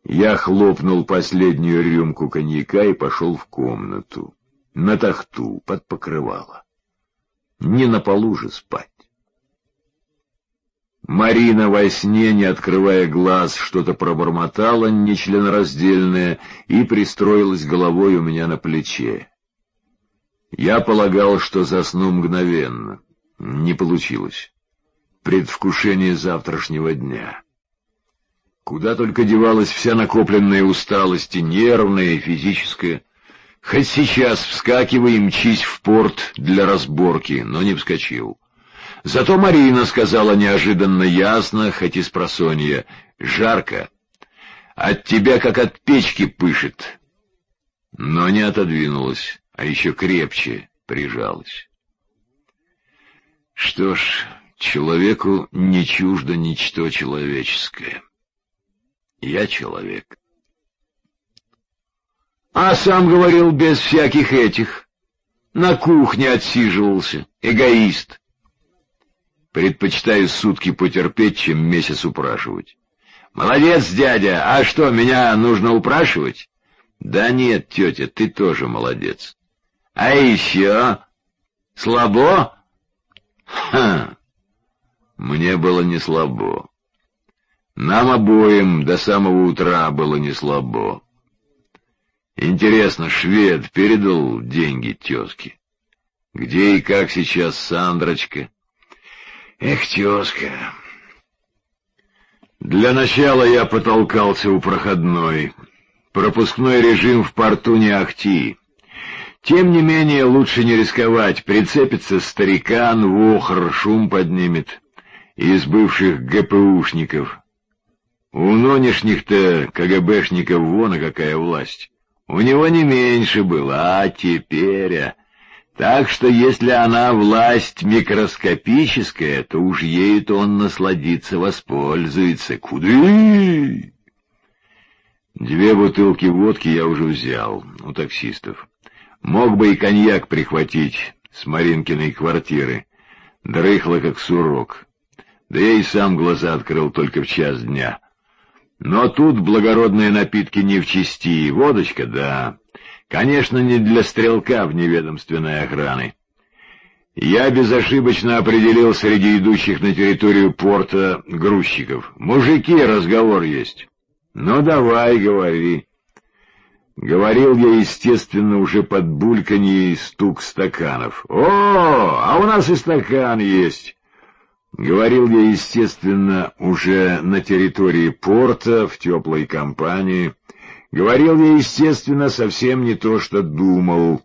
Я хлопнул последнюю рюмку коньяка и пошел в комнату, на тахту, под покрывало. Не на полу же спать. Марина во сне, не открывая глаз, что-то пробормотала нечленораздельное и пристроилась головой у меня на плече. Я полагал, что засну мгновенно. Не получилось. Предвкушение завтрашнего дня. Куда только девалась вся накопленная усталость, и нервная, и физическая. Хоть сейчас вскакивай и мчись в порт для разборки, но не вскочил. Зато Марина сказала неожиданно ясно, хоть и спросонья: «Жарко. От тебя как от печки пышет». Но не отодвинулась, а еще крепче прижалась. Что ж, человеку не чуждо ничто человеческое. Я человек. А сам говорил без всяких этих. На кухне отсиживался. Эгоист. Предпочитаю сутки потерпеть, чем месяц упрашивать. Молодец, дядя, а что, меня нужно упрашивать? Да нет, тетя, ты тоже молодец. А еще? Слабо? Ха! Мне было не слабо. Нам обоим до самого утра было не слабо. Интересно, швед передал деньги тезке? Где и как сейчас Сандрочка? Эх, тезка. Для начала я потолкался у проходной. Пропускной режим в порту не ахти. Тем не менее, лучше не рисковать. Прицепится старикан, вохр, шум поднимет. Из бывших ГПУшников. У нынешних-то КГБшников вон и какая власть. У него не меньше было, а теперь... Так что если она власть микроскопическая, то уж ею-то он насладиться воспользуется. Куды? 2 бутылки водки я уже взял у таксистов. Мог бы и коньяк прихватить с Маринкиной квартиры. Дрыхло, как сурок. Да я и сам глаза открыл только в час дня. Но тут благородные напитки не в чести. Водочка, да. Конечно, не для стрелка вневедомственной охраны. Я безошибочно определил среди идущих на территорию порта грузчиков. Мужики, разговор есть. Ну, давай, говори. Говорил я, естественно, уже под бульканье и стук стаканов. О, а у нас и стакан есть. Говорил я, естественно, уже на территории порта, в теплой компании. Говорил я, естественно, совсем не то, что думал.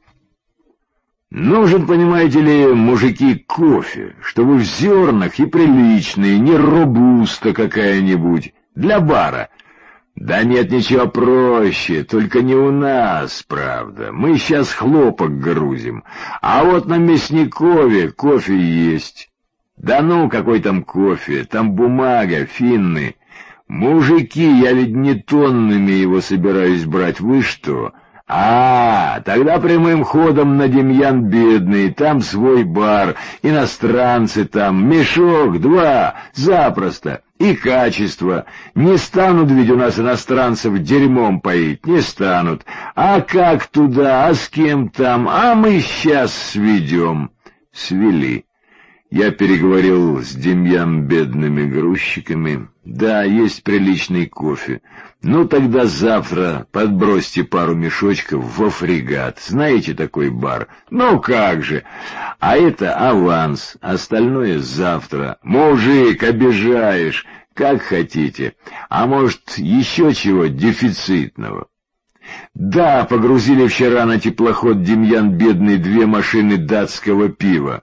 Нужен, понимаете ли, мужики, кофе, чтобы в зернах и приличный, не робуста какая-нибудь, для бара. Да нет, ничего проще, только не у нас, правда. Мы сейчас хлопок грузим, а вот на Мясникове кофе есть. Да ну, какой там кофе, там бумага, финны. Мужики, я ведь не тоннами его собираюсь брать, вы что? Тогда прямым ходом на Демьян Бедный, там свой бар, иностранцы там, мешок, 2, запросто, и качество. Не станут ведь у нас иностранцев дерьмом поить, не станут. А как туда, а с кем там, а мы сейчас сведем. Свели. Я переговорил с Демьян Бедными грузчиками. Да, есть приличный кофе. Ну, тогда завтра подбросьте пару мешочков во фрегат. Знаете такой бар? Ну, как же. А это аванс, остальное завтра. Мужик, обижаешь, как хотите. А может, еще чего дефицитного? Да, погрузили вчера на теплоход Демьян Бедный 2 машины датского пива.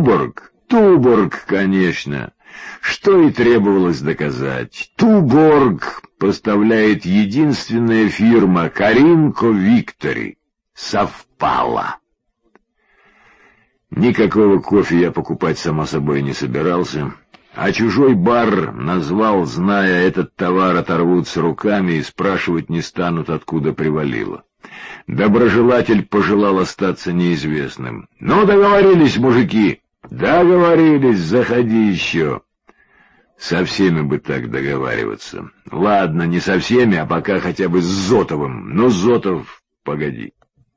Туборг, конечно. Что и требовалось доказать. Туборг поставляет единственная фирма Каринко Виктори. Совпало. Никакого кофе я покупать, само собой, не собирался. А чужой бар назвал, зная, этот товар оторвутся руками и спрашивать не станут, откуда привалило. Доброжелатель пожелал остаться неизвестным. Ну, договорились, мужики. Договорились, заходи еще. Со всеми бы так договариваться. Ладно, не со всеми, а пока хотя бы с Зотовым. Но Зотов, погоди.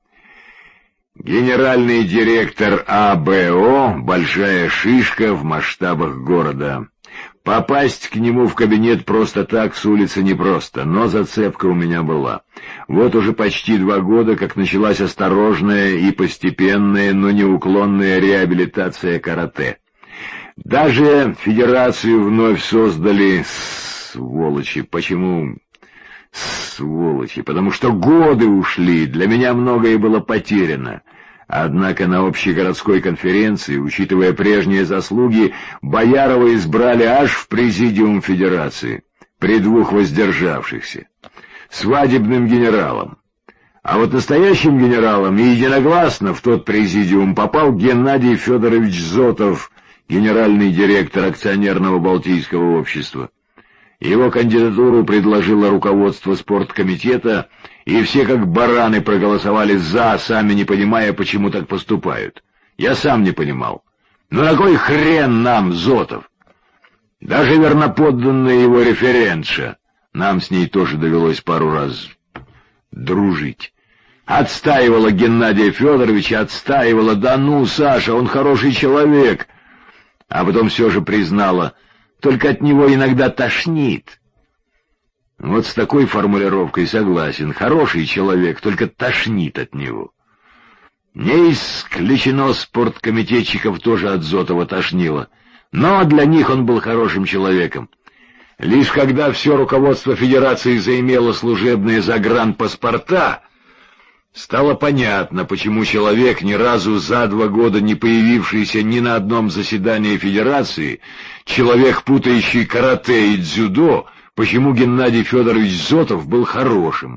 Генеральный директор АБО — большая шишка в масштабах города. Попасть к нему в кабинет просто так с улицы непросто, но зацепка у меня была. Вот уже почти 2 года, как началась осторожная и постепенная, но неуклонная реабилитация карате. Даже федерацию вновь создали, сволочи. Почему сволочи? Потому что годы ушли, для меня многое было потеряно. Однако на общегородской конференции, учитывая прежние заслуги, Боярова избрали аж в президиум федерации, при 2 воздержавшихся, свадебным генералом. А вот настоящим генералом и единогласно в тот президиум попал Геннадий Федорович Зотов, генеральный директор акционерного Балтийского общества. Его кандидатуру предложило руководство спорткомитета, и все как бараны проголосовали «за», сами не понимая, почему так поступают. Я сам не понимал. Но на кой хрен нам Зотов? Даже верноподданная его референтша, нам с ней тоже довелось пару раз дружить, отстаивала Геннадия Федоровича, отстаивала: «Да ну, Саша, он хороший человек», а потом все же признала: «Только от него иногда тошнит». Вот с такой формулировкой согласен. Хороший человек, только тошнит от него. Не исключено, спорткомитетчиков тоже от Зотова тошнило. Но для них он был хорошим человеком. Лишь когда все руководство федерации заимело служебные загранпаспорта, стало понятно, почему человек, ни разу за 2 года не появившийся ни на одном заседании федерации, человек, путающий карате и дзюдо, почему Геннадий Федорович Зотов был хорошим.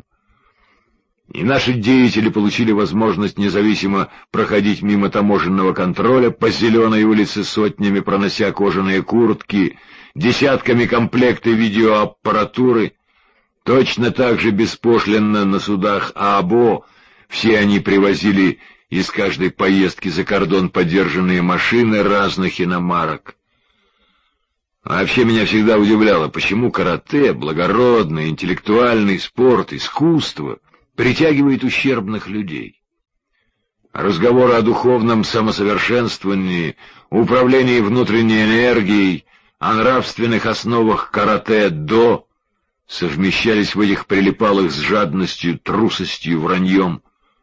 И наши деятели получили возможность независимо проходить мимо таможенного контроля по Зеленой улице сотнями, пронося кожаные куртки, десятками комплекты видеоаппаратуры. Точно так же беспошлинно на судах АБО все они привозили из каждой поездки за кордон подержанные машины разных иномарок. А вообще меня всегда удивляло, почему карате, благородный, интеллектуальный спорт, искусство, притягивает ущербных людей. Разговоры о духовном самосовершенствовании, управлении внутренней энергией, о нравственных основах карате-до совмещались в этих прилипалых с жадностью, трусостью, враньем.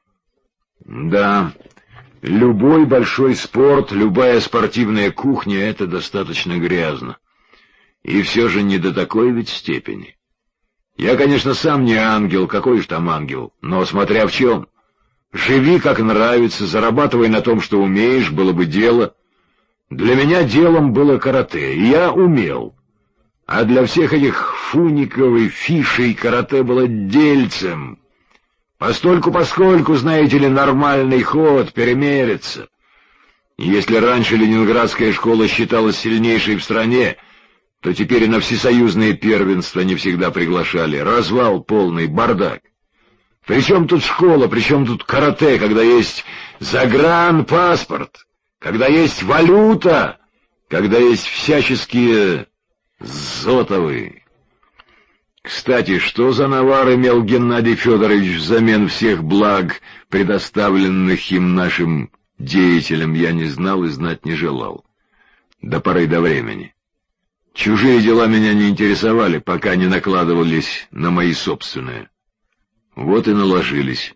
Да, любой большой спорт, любая спортивная кухня — это достаточно грязно. И все же не до такой ведь степени. Я, конечно, сам не ангел, какой уж там ангел, но смотря в чем. Живи как нравится, зарабатывай на том, что умеешь, было бы дело. Для меня делом было карате, и я умел. А для всех этих Фуников и Фишей карате было дельцем. Постольку-поскольку, знаете ли, нормальный ход, перемериться. Если раньше ленинградская школа считалась сильнейшей в стране, то теперь и на всесоюзные первенства не всегда приглашали. Развал полный, бардак. Причем тут школа, причем тут карате, когда есть загранпаспорт, когда есть валюта, когда есть всяческие Зотовы. Кстати, что за навар имел Геннадий Федорович взамен всех благ, предоставленных им нашим деятелям, я не знал и знать не желал. До поры до времени. Чужие дела меня не интересовали, пока не накладывались на мои собственные. Вот и наложились.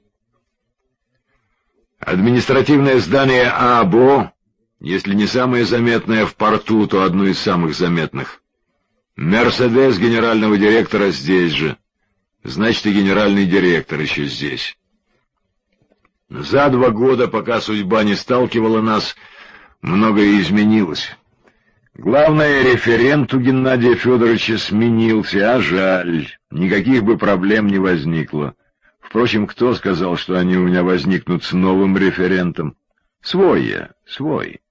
Административное здание АБО, если не самое заметное в порту, то одно из самых заметных. «Мерседес» генерального директора здесь же. Значит, и генеральный директор еще здесь. За 2 года, пока судьба не сталкивала нас, многое изменилось. Главное, референт у Геннадия Федоровича сменился, а жаль, никаких бы проблем не возникло. Впрочем, кто сказал, что они у меня возникнут с новым референтом? Свой я, свой.